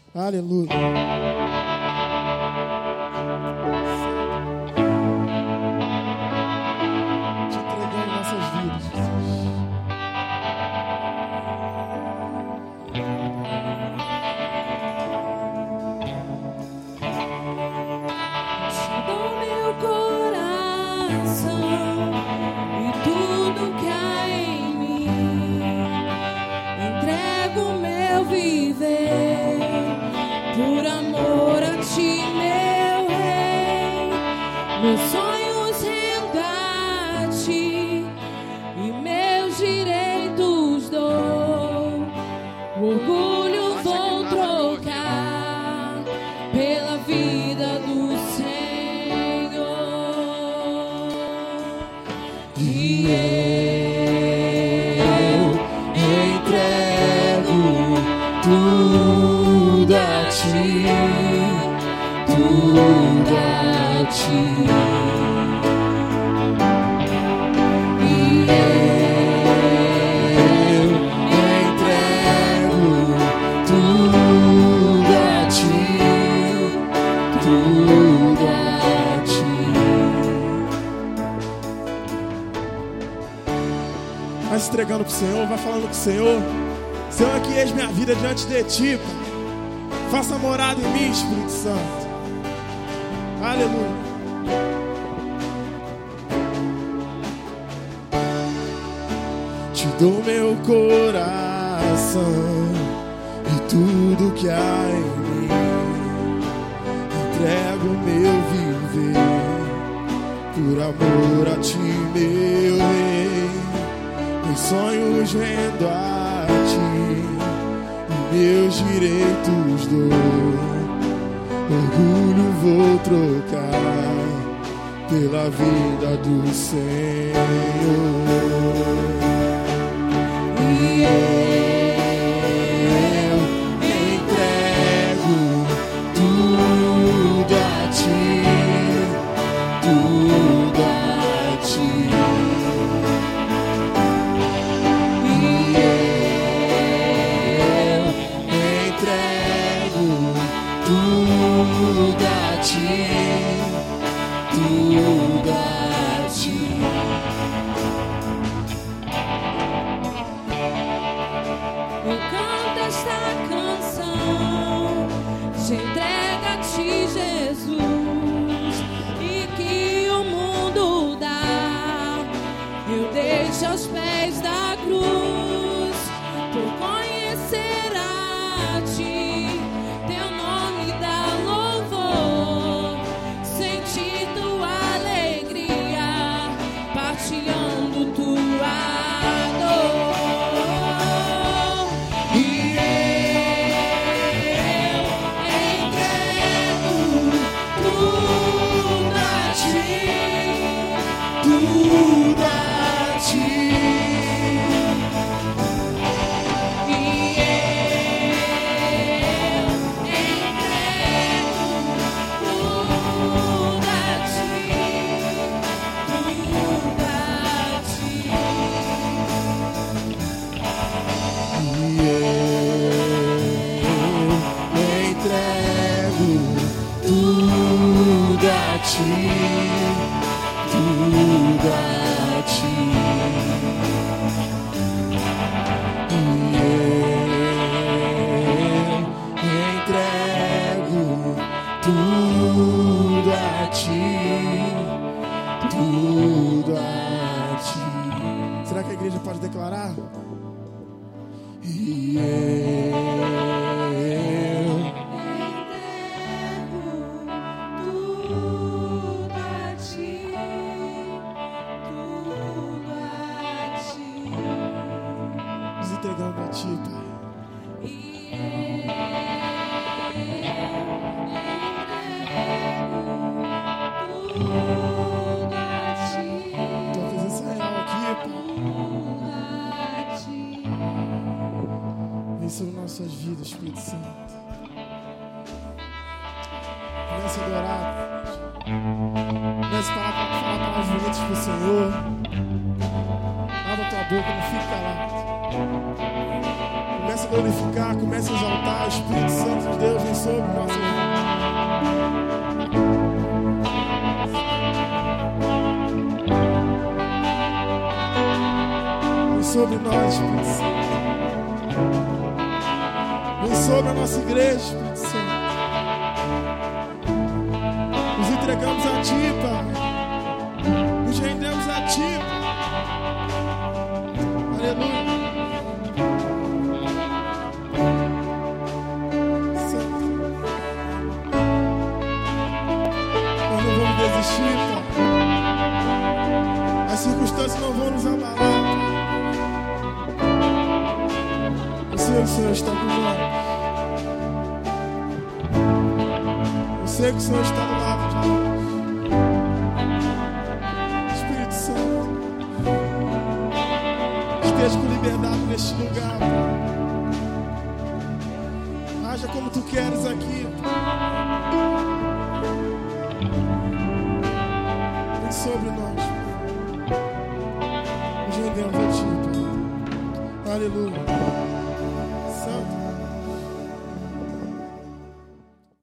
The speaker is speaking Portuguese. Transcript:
Aleluia. Te entregando nossas vidas, Jesus. Todo meu coração e tudo que há em mim, entrego meu viver por amor a ti, meu rei. Meus sonhos rendo a ti e meus direitos dou. O orgulho vou trocar pela vida do Senhor. E eu entrego tudo a ti, tudo a ti. E eu entrego tudo a ti, tudo a ti. Vai se entregando pro Senhor, vai falando com o Senhor. Senhor, aqui eis minha vida diante de ti, Pai. Faça morada em mim, Espírito Santo. Aleluia. Te dou meu coração e tudo que há em mim. Entrego meu viver por amor a ti, meu rei. Meus sonhos rendo a ti e meus direitos dou. Orgulho vou trocar pela vida do Senhor. E eu entrego tudo a ti, tudo a ti. E eu entrego tudo a ti, tudo a ti. Eu canto esta canção, te entrega a ti, Jesus, e que o mundo dá, eu deixo aos pés da cruz, por conhecer a ti, teu nome dá louvor, sentir tua alegria, partilhando tua dor. E eu entrego tudo a ti, Tudo a ti. e eu entrego tudo a ti, tudo a ti. E eu entrego tudo a ti, tudo a ti. E eu entrego tudo a ti, tudo a ti. Será que a igreja pode declarar? E eu Tudo a ti, tudo a ti. nos entregando a ti, Pai. Tudo a ti, Tua presença é real aqui, Pai. tudo a ti. Vem sobre nossas vidas, Espírito Santo. Comece a adorar. Comece a falar palavras bonitas pro Senhor. Abra tua boca, não fique calado. Comece a glorificar, comece a exaltar o Espírito Santo de Deus. sobre nós, Espírito Santo. Vem sobre a nossa igreja, Espírito Santo. Nos entregamos a Ti, Pai. Nos rendemos a Ti, Pai. Aleluia. Santo. Nós não vamos desistir, Pai. As circunstâncias não vão nos abalar, Pai. Eu sei que o Senhor está conosco. Eu sei que o Senhor está do lado de nós. Espírito Santo, esteja com liberdade neste lugar, Pai. Haja como Tu queres aqui, Pai. Vem sobre nós, Pai. Nos rendemos a Ti, Pai. Aleluia.